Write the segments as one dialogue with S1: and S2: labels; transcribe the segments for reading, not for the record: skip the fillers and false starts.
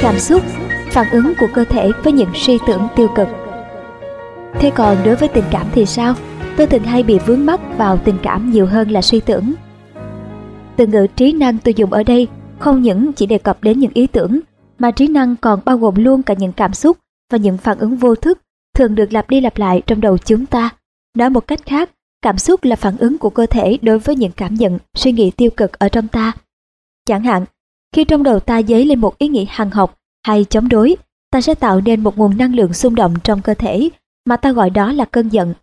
S1: Cảm xúc, phản ứng của cơ thể với những suy tưởng tiêu cực. Thế còn đối với tình cảm thì sao? Tôi thường hay bị vướng mắc vào tình cảm nhiều hơn là suy tưởng. Từ ngữ trí năng tôi dùng ở đây không những chỉ đề cập đến những ý tưởng, mà trí năng còn bao gồm luôn cả những cảm xúc và những phản ứng vô thức thường được lặp đi lặp lại trong đầu chúng ta. Nói một cách khác, cảm xúc là phản ứng của cơ thể đối với những cảm nhận, suy nghĩ tiêu cực ở trong ta. Chẳng hạn, khi trong đầu ta dấy lên một ý nghĩ hằn học hay chống đối, ta sẽ tạo nên một nguồn năng lượng xung động trong cơ thể mà ta gọi đó là cơn giận.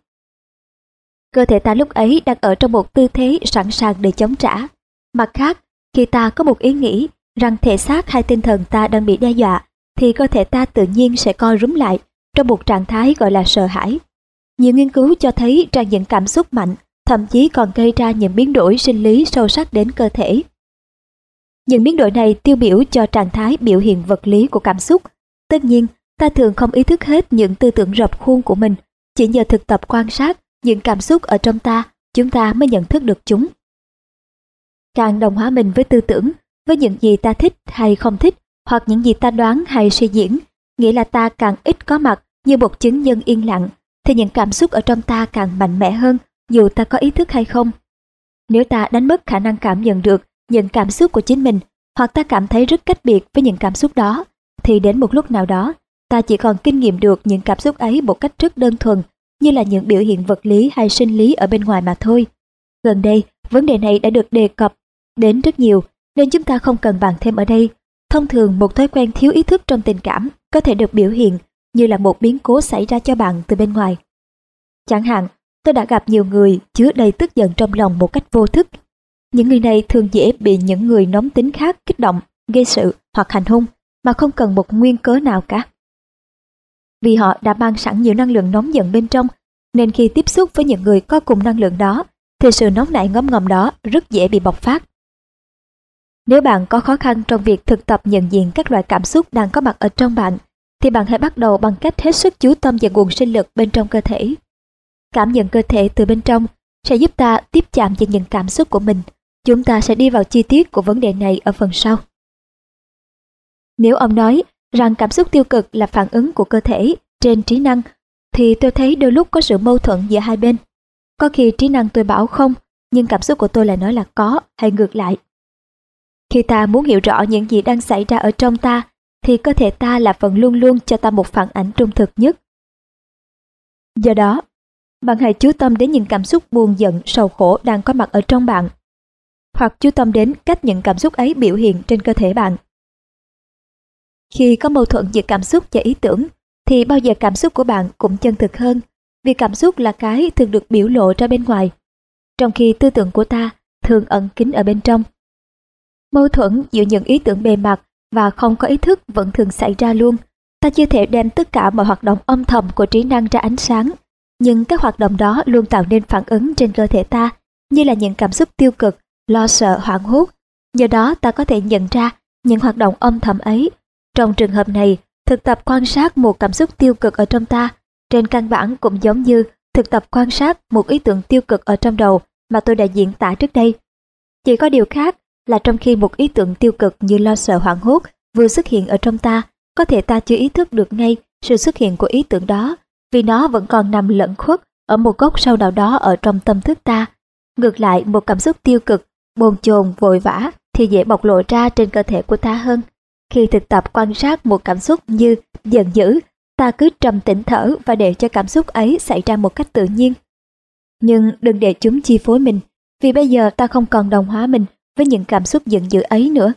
S1: Cơ thể ta lúc ấy đang ở trong một tư thế sẵn sàng để chống trả. Mặt khác, khi ta có một ý nghĩ rằng thể xác hay tinh thần ta đang bị đe dọa, thì cơ thể ta tự nhiên sẽ co rúm lại trong một trạng thái gọi là sợ hãi. Nhiều nghiên cứu cho thấy rằng những cảm xúc mạnh thậm chí còn gây ra những biến đổi sinh lý sâu sắc đến cơ thể. Những biến đổi này tiêu biểu cho trạng thái biểu hiện vật lý của cảm xúc. Tất nhiên, ta thường không ý thức hết những tư tưởng rập khuôn của mình. Chỉ nhờ thực tập quan sát những cảm xúc ở trong ta, chúng ta mới nhận thức được chúng. Càng đồng hóa mình với tư tưởng, với những gì ta thích hay không thích, hoặc những gì ta đoán hay suy diễn, nghĩa là ta càng ít có mặt như một chứng nhân yên lặng, thì những cảm xúc ở trong ta càng mạnh mẽ hơn dù ta có ý thức hay không. Nếu ta đánh mất khả năng cảm nhận được những cảm xúc của chính mình, hoặc ta cảm thấy rất cách biệt với những cảm xúc đó, thì đến một lúc nào đó, ta chỉ còn kinh nghiệm được những cảm xúc ấy một cách rất đơn thuần, như là những biểu hiện vật lý hay sinh lý ở bên ngoài mà thôi. Gần đây, vấn đề này đã được đề cập đến rất nhiều, nên chúng ta không cần bàn thêm ở đây. Thông thường, một thói quen thiếu ý thức trong tình cảm có thể được biểu hiện như là một biến cố xảy ra cho bạn từ bên ngoài. Chẳng hạn, tôi đã gặp nhiều người chứa đầy tức giận trong lòng một cách vô thức. Những người này thường dễ bị những người nóng tính khác kích động, gây sự hoặc hành hung mà không cần một nguyên cớ nào cả. Vì họ đã mang sẵn nhiều năng lượng nóng giận bên trong, nên khi tiếp xúc với những người có cùng năng lượng đó, thì sự nóng nảy ngấm ngầm đó rất dễ bị bộc phát. Nếu bạn có khó khăn trong việc thực tập nhận diện các loại cảm xúc đang có mặt ở trong bạn, thì bạn hãy bắt đầu bằng cách hết sức chú tâm vào nguồn sinh lực bên trong cơ thể. Cảm nhận cơ thể từ bên trong sẽ giúp ta tiếp chạm vào những cảm xúc của mình. Chúng ta sẽ đi vào chi tiết của vấn đề này ở phần sau. Nếu ông nói rằng cảm xúc tiêu cực là phản ứng của cơ thể trên trí năng, thì tôi thấy đôi lúc có sự mâu thuẫn giữa hai bên. Có khi trí năng tôi bảo không, nhưng cảm xúc của tôi lại nói là có, hay ngược lại. Khi ta muốn hiểu rõ những gì đang xảy ra ở trong ta, thì cơ thể ta là phần luôn luôn cho ta một phản ảnh trung thực nhất. Do đó, bạn hãy chú tâm đến những cảm xúc buồn giận, sầu khổ đang có mặt ở trong bạn, hoặc chú tâm đến cách những cảm xúc ấy biểu hiện trên cơ thể bạn. Khi có mâu thuẫn giữa cảm xúc và ý tưởng, thì bao giờ cảm xúc của bạn cũng chân thực hơn, vì cảm xúc là cái thường được biểu lộ ra bên ngoài, trong khi tư tưởng của ta thường ẩn kín ở bên trong. Mâu thuẫn giữa những ý tưởng bề mặt và không có ý thức vẫn thường xảy ra luôn. Ta chưa thể đem tất cả mọi hoạt động âm thầm của trí năng ra ánh sáng, nhưng các hoạt động đó luôn tạo nên phản ứng trên cơ thể ta, như là những cảm xúc tiêu cực, lo sợ, hoảng hốt. Do đó ta có thể nhận ra những hoạt động âm thầm ấy. Trong trường hợp này, thực tập quan sát một cảm xúc tiêu cực ở trong ta, trên căn bản cũng giống như thực tập quan sát một ý tưởng tiêu cực ở trong đầu mà tôi đã diễn tả trước đây. Chỉ có điều khác là trong khi một ý tưởng tiêu cực như lo sợ hoảng hốt vừa xuất hiện ở trong ta, có thể ta chưa ý thức được ngay sự xuất hiện của ý tưởng đó, vì nó vẫn còn nằm lẩn khuất ở một góc sâu nào đó ở trong tâm thức ta. Ngược lại, một cảm xúc tiêu cực, bồn chồn, vội vã thì dễ bộc lộ ra trên cơ thể của ta hơn. Khi thực tập quan sát một cảm xúc như giận dữ, ta cứ trầm tĩnh thở và để cho cảm xúc ấy xảy ra một cách tự nhiên. Nhưng đừng để chúng chi phối mình, vì bây giờ ta không còn đồng hóa mình với những cảm xúc giận dữ ấy nữa.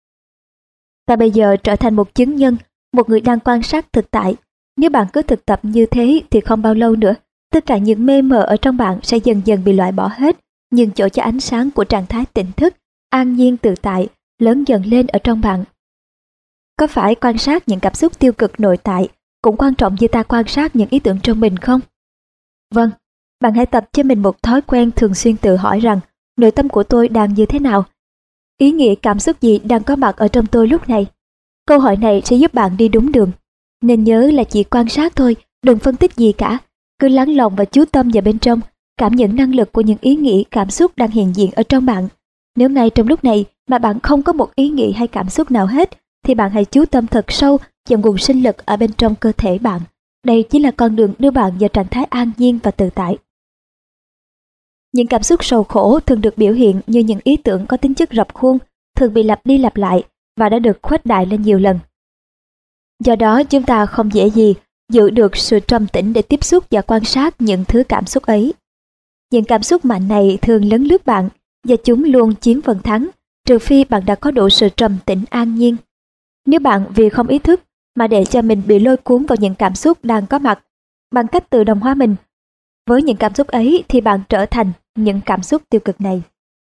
S1: Ta bây giờ trở thành một chứng nhân, một người đang quan sát thực tại. Nếu bạn cứ thực tập như thế thì không bao lâu nữa, tất cả những mê mờ ở trong bạn sẽ dần dần bị loại bỏ hết, nhưng chỗ cho ánh sáng của trạng thái tỉnh thức, an nhiên tự tại, lớn dần lên ở trong bạn. Có phải quan sát những cảm xúc tiêu cực nội tại cũng quan trọng như ta quan sát những ý tưởng trong mình không? Vâng, bạn hãy tập cho mình một thói quen thường xuyên tự hỏi rằng nội tâm của tôi đang như thế nào? Ý nghĩa cảm xúc gì đang có mặt ở trong tôi lúc này? Câu hỏi này sẽ giúp bạn đi đúng đường. Nên nhớ là chỉ quan sát thôi, đừng phân tích gì cả. Cứ lắng lòng và chú tâm vào bên trong, cảm nhận năng lực của những ý nghĩ cảm xúc đang hiện diện ở trong bạn. Nếu ngay trong lúc này mà bạn không có một ý nghĩ hay cảm xúc nào hết, thì bạn hãy chú tâm thật sâu vào nguồn sinh lực ở bên trong cơ thể bạn. Đây chính là con đường đưa bạn vào trạng thái an nhiên và tự tại. Những cảm xúc sầu khổ thường được biểu hiện như những ý tưởng có tính chất rập khuôn, thường bị lặp đi lặp lại và đã được khuếch đại lên nhiều lần. Do đó chúng ta không dễ gì giữ được sự trầm tĩnh để tiếp xúc và quan sát những thứ cảm xúc ấy. Những cảm xúc mạnh này thường lấn lướt bạn và chúng luôn chiếm phần thắng, trừ phi bạn đã có đủ sự trầm tĩnh an nhiên. Nếu bạn vì không ý thức mà để cho mình bị lôi cuốn vào những cảm xúc đang có mặt, bằng cách tự động hóa mình với những cảm xúc ấy thì bạn trở thành những cảm xúc tiêu cực này.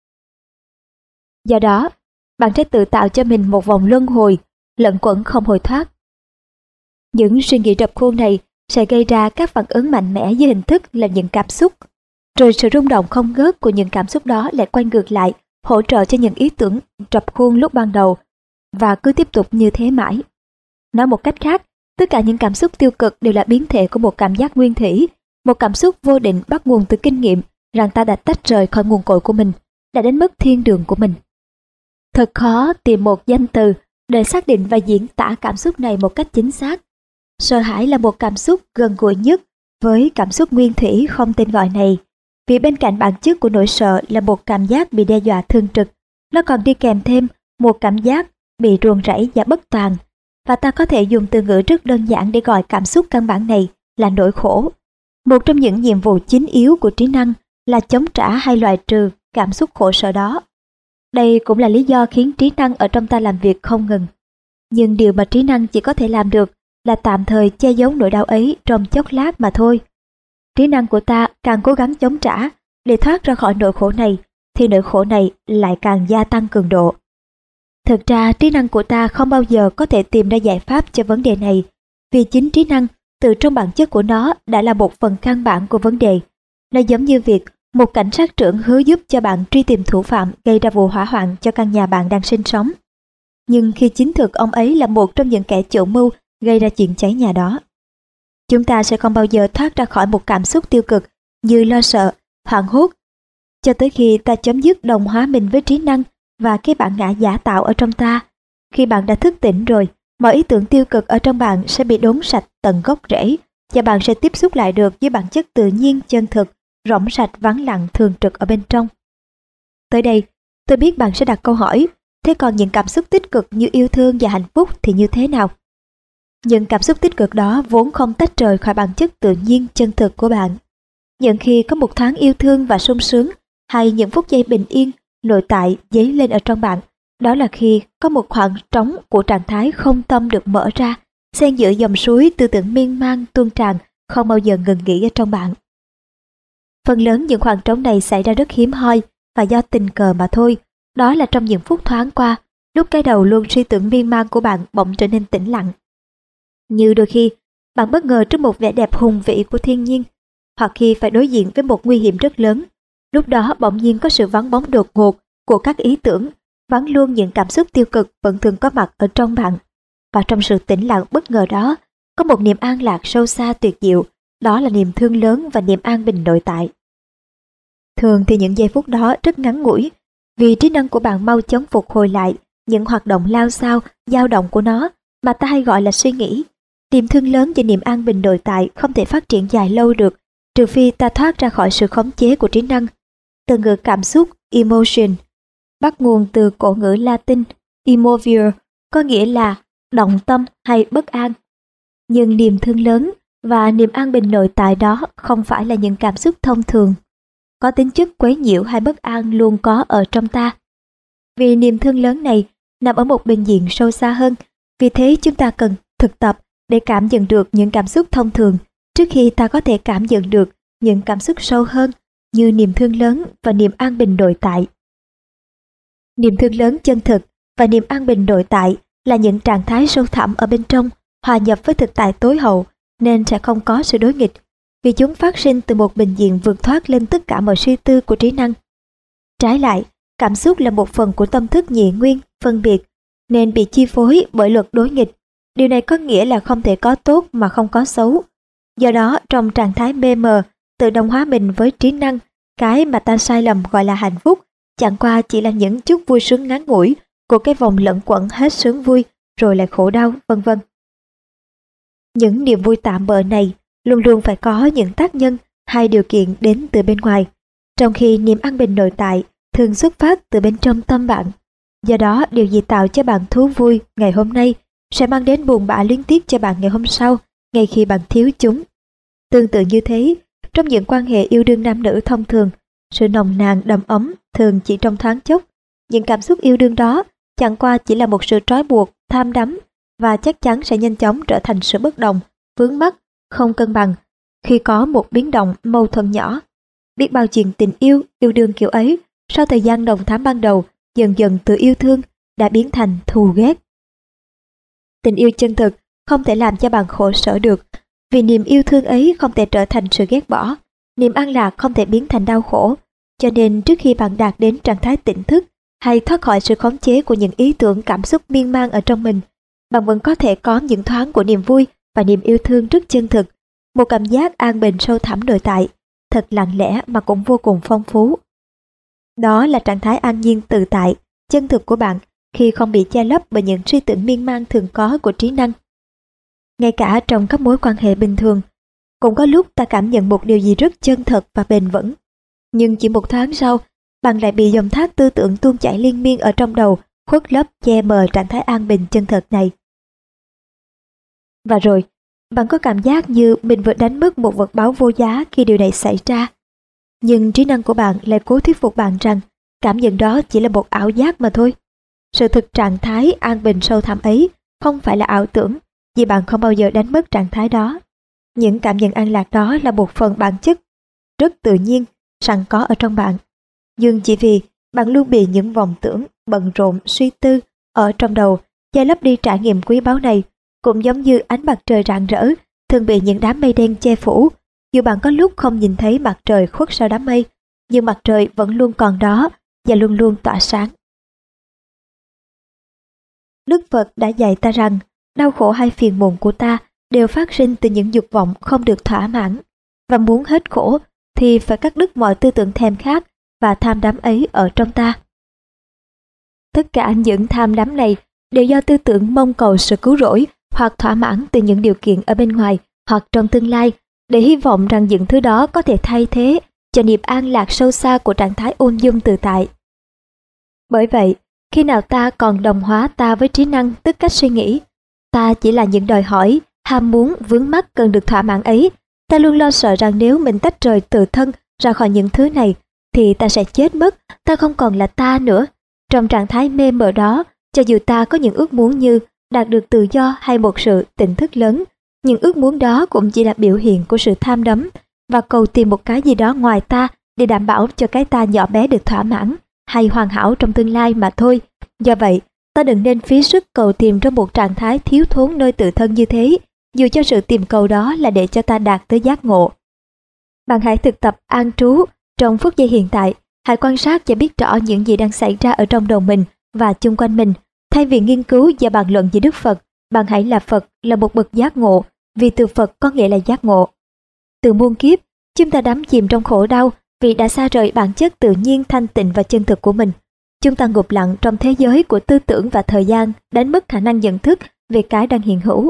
S1: Do đó, bạn sẽ tự tạo cho mình một vòng luân hồi, lẩn quẩn không hồi thoát. Những suy nghĩ rập khuôn này sẽ gây ra các phản ứng mạnh mẽ dưới hình thức là những cảm xúc. Rồi sự rung động không ngớt của những cảm xúc đó lại quay ngược lại, hỗ trợ cho những ý tưởng rập khuôn lúc ban đầu, và cứ tiếp tục như thế mãi. Nói một cách khác, tất cả những cảm xúc tiêu cực đều là biến thể của một cảm giác nguyên thủy, một cảm xúc vô định bắt nguồn từ kinh nghiệm rằng ta đã tách rời khỏi nguồn cội của mình, đã đánh mất thiên đường của mình. Thật khó tìm một danh từ để xác định và diễn tả cảm xúc này một cách chính xác. Sợ hãi là một cảm xúc gần gũi nhất với cảm xúc nguyên thủy không tên gọi này, vì bên cạnh bản chất của nỗi sợ là một cảm giác bị đe dọa thường trực, nó còn đi kèm thêm một cảm giác bị ruồng rẫy và bất toàn, và ta có thể dùng từ ngữ rất đơn giản để gọi cảm xúc căn bản này là nỗi khổ. Một trong những nhiệm vụ chính yếu của trí năng là chống trả hay loại trừ cảm xúc khổ sở đó. Đây cũng là lý do khiến trí năng ở trong ta làm việc không ngừng. Nhưng điều mà trí năng chỉ có thể làm được là tạm thời che giấu nỗi đau ấy trong chốc lát mà thôi. Trí năng của ta càng cố gắng chống trả để thoát ra khỏi nỗi khổ này, thì nỗi khổ này lại càng gia tăng cường độ. Thực ra trí năng của ta không bao giờ có thể tìm ra giải pháp cho vấn đề này, vì chính trí năng từ trong bản chất của nó đã là một phần căn bản của vấn đề. Nó giống như việc một cảnh sát trưởng hứa giúp cho bạn truy tìm thủ phạm gây ra vụ hỏa hoạn cho căn nhà bạn đang sinh sống. Nhưng khi chính thực ông ấy là một trong những kẻ chủ mưu gây ra chuyện cháy nhà đó. Chúng ta sẽ không bao giờ thoát ra khỏi một cảm xúc tiêu cực như lo sợ, hoảng hốt, cho tới khi ta chấm dứt đồng hóa mình với trí năng và cái bản ngã giả tạo ở trong ta. Khi bạn đã thức tỉnh rồi, mọi ý tưởng tiêu cực ở trong bạn sẽ bị đốn sạch tận gốc rễ, và bạn sẽ tiếp xúc lại được với bản chất tự nhiên chân thực, rỗng sạch vắng lặng thường trực ở bên trong. Tới đây, tôi biết bạn sẽ đặt câu hỏi, thế còn những cảm xúc tích cực như yêu thương và hạnh phúc thì như thế nào? Những cảm xúc tích cực đó vốn không tách rời khỏi bản chất tự nhiên chân thực của bạn. Những khi có một thoáng yêu thương và sung sướng, hay những phút giây bình yên, nội tại dấy lên ở trong bạn, đó là khi có một khoảng trống của trạng thái không tâm được mở ra, xen giữa dòng suối tư tưởng miên man tuôn tràn, không bao giờ ngừng nghỉ ở trong bạn. Phần lớn những khoảng trống này xảy ra rất hiếm hoi và do tình cờ mà thôi. Đó là trong những phút thoáng qua, lúc cái đầu luôn suy tưởng miên man của bạn bỗng trở nên tĩnh lặng. Như đôi khi, bạn bất ngờ trước một vẻ đẹp hùng vĩ của thiên nhiên, hoặc khi phải đối diện với một nguy hiểm rất lớn. Lúc đó bỗng nhiên có sự vắng bóng đột ngột của các ý tưởng, vắng luôn những cảm xúc tiêu cực vẫn thường có mặt ở trong bạn. Và trong sự tĩnh lặng bất ngờ đó, có một niềm an lạc sâu xa tuyệt diệu, đó là niềm thương lớn và niềm an bình nội tại. Thường thì những giây phút đó rất ngắn ngủi, vì trí năng của bạn mau chóng phục hồi lại những hoạt động lao xao, dao động của nó mà ta hay gọi là suy nghĩ. Niềm thương lớn và niềm an bình nội tại không thể phát triển dài lâu được, trừ phi ta thoát ra khỏi sự khống chế của trí năng. Từ ngữ cảm xúc emotion bắt nguồn từ cổ ngữ Latin emovere, có nghĩa là động tâm hay bất an. Nhưng niềm thương lớn và niềm an bình nội tại đó không phải là những cảm xúc thông thường, có tính chất quấy nhiễu hay bất an luôn có ở trong ta. Vì niềm thương lớn này nằm ở một bình diện sâu xa hơn, vì thế chúng ta cần thực tập để cảm nhận được những cảm xúc thông thường trước khi ta có thể cảm nhận được những cảm xúc sâu hơn như niềm thương lớn và niềm an bình nội tại. Niềm thương lớn chân thực và niềm an bình nội tại là những trạng thái sâu thẳm ở bên trong, hòa nhập với thực tại tối hậu, nên sẽ không có sự đối nghịch, vì chúng phát sinh từ một bình diện vượt thoát lên tất cả mọi suy tư của trí năng. Trái lại, cảm xúc là một phần của tâm thức nhị nguyên, phân biệt, nên bị chi phối bởi luật đối nghịch. Điều này có nghĩa là không thể có tốt mà không có xấu. Do đó, trong trạng thái mê mờ, tự động hóa mình với trí năng, cái mà ta sai lầm gọi là hạnh phúc, chẳng qua chỉ là những chút vui sướng ngắn ngủi của cái vòng lẩn quẩn hết sướng vui rồi lại khổ đau, vân vân. Những niềm vui tạm bợ này luôn luôn phải có những tác nhân hay điều kiện đến từ bên ngoài, trong khi niềm an bình nội tại thường xuất phát từ bên trong tâm bạn. Do đó, điều gì tạo cho bạn thú vui ngày hôm nay sẽ mang đến buồn bã luyến tiếc cho bạn ngày hôm sau, ngay khi bạn thiếu chúng. Tương tự như thế, trong những quan hệ yêu đương nam nữ thông thường, sự nồng nàn đầm ấm thường chỉ trong thoáng chốc. Những cảm xúc yêu đương đó chẳng qua chỉ là một sự trói buộc, tham đắm, và chắc chắn sẽ nhanh chóng trở thành sự bất đồng, vướng mắc, không cân bằng khi có một biến động mâu thuẫn nhỏ. Biết bao chuyện tình yêu, yêu đương kiểu ấy, sau thời gian nồng thắm ban đầu, dần dần từ yêu thương đã biến thành thù ghét. Tình yêu chân thực không thể làm cho bạn khổ sở được, vì niềm yêu thương ấy không thể trở thành sự ghét bỏ, niềm an lạc không thể biến thành đau khổ. Cho nên trước khi bạn đạt đến trạng thái tỉnh thức hay thoát khỏi sự khống chế của những ý tưởng cảm xúc miên man ở trong mình, bạn vẫn có thể có những thoáng của niềm vui và niềm yêu thương rất chân thực, một cảm giác an bình sâu thẳm nội tại, thật lặng lẽ mà cũng vô cùng phong phú. Đó là trạng thái an nhiên tự tại, chân thực của bạn khi không bị che lấp bởi những suy tưởng miên man thường có của trí năng. Ngay cả trong các mối quan hệ bình thường, cũng có lúc ta cảm nhận một điều gì rất chân thật và bền vững. Nhưng chỉ một thoáng sau, bạn lại bị dòng thác tư tưởng tuôn chảy liên miên ở trong đầu, khuất lấp che mờ trạng thái an bình chân thật này. Và rồi, bạn có cảm giác như mình vừa đánh mất một vật báu vô giá khi điều này xảy ra. Nhưng trí năng của bạn lại cố thuyết phục bạn rằng cảm nhận đó chỉ là một ảo giác mà thôi. Sự thực trạng thái an bình sâu thẳm ấy không phải là ảo tưởng, vì bạn không bao giờ đánh mất trạng thái đó. Những cảm nhận an lạc đó là một phần bản chất rất tự nhiên sẵn có ở trong bạn. Nhưng chỉ vì bạn luôn bị những vòng tưởng, bận rộn, suy tư ở trong đầu che lấp đi trải nghiệm quý báu này, cũng giống như ánh mặt trời rạng rỡ thường bị những đám mây đen che phủ. Dù bạn có lúc không nhìn thấy mặt trời khuất sau đám mây, nhưng mặt trời vẫn luôn còn đó và luôn luôn tỏa sáng. Đức Phật đã dạy ta rằng đau khổ hay phiền muộn của ta đều phát sinh từ những dục vọng không được thỏa mãn, và muốn hết khổ thì phải cắt đứt mọi tư tưởng thèm khát và tham đắm ấy ở trong ta. Tất cả những tham đắm này đều do tư tưởng mong cầu sự cứu rỗi hoặc thỏa mãn từ những điều kiện ở bên ngoài hoặc trong tương lai, để hy vọng rằng những thứ đó có thể thay thế cho niềm an lạc sâu xa của trạng thái ung dung tự tại. Bởi vậy, khi nào ta còn đồng hóa ta với trí năng tức cách suy nghĩ, ta chỉ là những đòi hỏi, ham muốn, vướng mắc cần được thỏa mãn ấy. Ta luôn lo sợ rằng nếu mình tách rời tự thân ra khỏi những thứ này, thì ta sẽ chết mất, ta không còn là ta nữa. Trong trạng thái mê mờ đó, cho dù ta có những ước muốn như đạt được tự do hay một sự tỉnh thức lớn, những ước muốn đó cũng chỉ là biểu hiện của sự tham đắm và cầu tìm một cái gì đó ngoài ta để đảm bảo cho cái ta nhỏ bé được thỏa mãn hay hoàn hảo trong tương lai mà thôi. Do vậy, ta đừng nên phí sức cầu tìm trong một trạng thái thiếu thốn nơi tự thân như thế, dù cho sự tìm cầu đó là để cho ta đạt tới giác ngộ. Bạn hãy thực tập an trú trong phút giây hiện tại, hãy quan sát và biết rõ những gì đang xảy ra ở trong đầu mình và chung quanh mình. Thay vì nghiên cứu và bàn luận về Đức Phật, bạn hãy là Phật, là một bậc giác ngộ, vì từ Phật có nghĩa là giác ngộ. Từ muôn kiếp, chúng ta đắm chìm trong khổ đau vì đã xa rời bản chất tự nhiên thanh tịnh và chân thực của mình. Chúng ta ngụp lặn trong thế giới của tư tưởng và thời gian, đánh mất khả năng nhận thức về cái đang hiện hữu.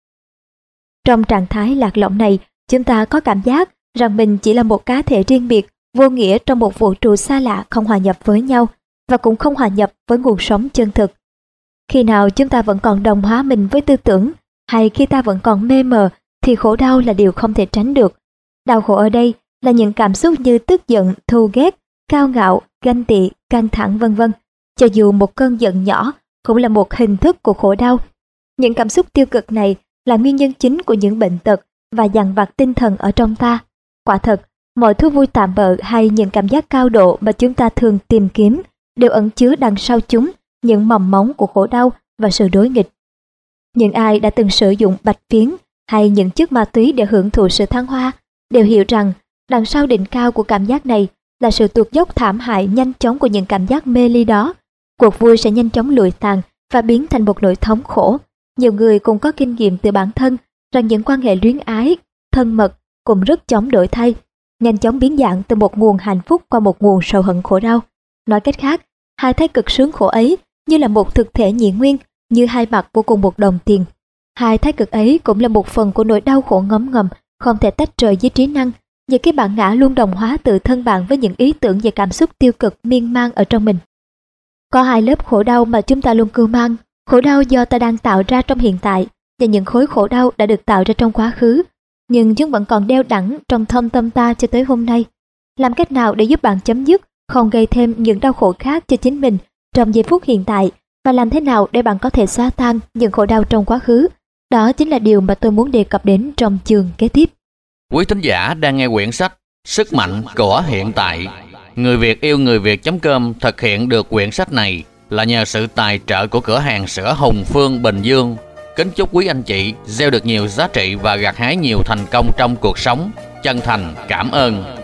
S1: Trong trạng thái lạc lõng này, chúng ta có cảm giác rằng mình chỉ là một cá thể riêng biệt, vô nghĩa trong một vũ trụ xa lạ, không hòa nhập với nhau và cũng không hòa nhập với nguồn sống chân thực. Khi nào chúng ta vẫn còn đồng hóa mình với tư tưởng, hay khi ta vẫn còn mê mờ, thì khổ đau là điều không thể tránh được. Đau khổ ở đây là những cảm xúc như tức giận, thù ghét, cao ngạo, ganh tị, căng thẳng vân vân. Cho dù một cơn giận nhỏ cũng là một hình thức của khổ đau. Những cảm xúc tiêu cực này là nguyên nhân chính của những bệnh tật và dằn vặt tinh thần ở trong ta. Quả thật, mọi thú vui tạm bợ hay những cảm giác cao độ mà chúng ta thường tìm kiếm đều ẩn chứa đằng sau chúng những mầm móng của khổ đau và sự đối nghịch. Những ai đã từng sử dụng bạch phiến hay những chất ma túy để hưởng thụ sự thăng hoa đều hiểu rằng đằng sau đỉnh cao của cảm giác này là sự tuột dốc thảm hại nhanh chóng của những cảm giác mê ly đó. Cuộc vui sẽ nhanh chóng lụi tàn và biến thành một nỗi thống khổ. Nhiều người cũng có kinh nghiệm từ bản thân rằng những quan hệ luyến ái, thân mật cũng rất chóng đổi thay, nhanh chóng biến dạng từ một nguồn hạnh phúc qua một nguồn sầu hận khổ đau. Nói cách khác, hai thái cực sướng khổ ấy như là một thực thể nhị nguyên, như hai mặt của cùng một đồng tiền. Hai thái cực ấy cũng là một phần của nỗi đau khổ ngấm ngầm, không thể tách rời với trí năng. Những cái bản ngã luôn đồng hóa tự thân bạn với những ý tưởng và cảm xúc tiêu cực miên man ở trong mình. Có hai lớp khổ đau mà chúng ta luôn cưu mang: khổ đau do ta đang tạo ra trong hiện tại và những khối khổ đau đã được tạo ra trong quá khứ, nhưng chúng vẫn còn đeo đẳng trong thâm tâm ta cho tới hôm nay. Làm cách nào để giúp bạn chấm dứt, không gây thêm những đau khổ khác cho chính mình trong giây phút hiện tại, và làm thế nào để bạn có thể xóa tan những khổ đau trong quá khứ? Đó chính là điều mà tôi muốn đề cập đến trong chương kế tiếp.
S2: Quý thính giả đang nghe quyển sách Sức mạnh của hiện tại. Người Việt yêu người Việt.com thực hiện được quyển sách này là nhờ sự tài trợ của cửa hàng sữa Hùng Phương Bình Dương. Kính chúc quý anh chị gieo được nhiều giá trị và gặt hái nhiều thành công trong cuộc sống. Chân thành cảm ơn.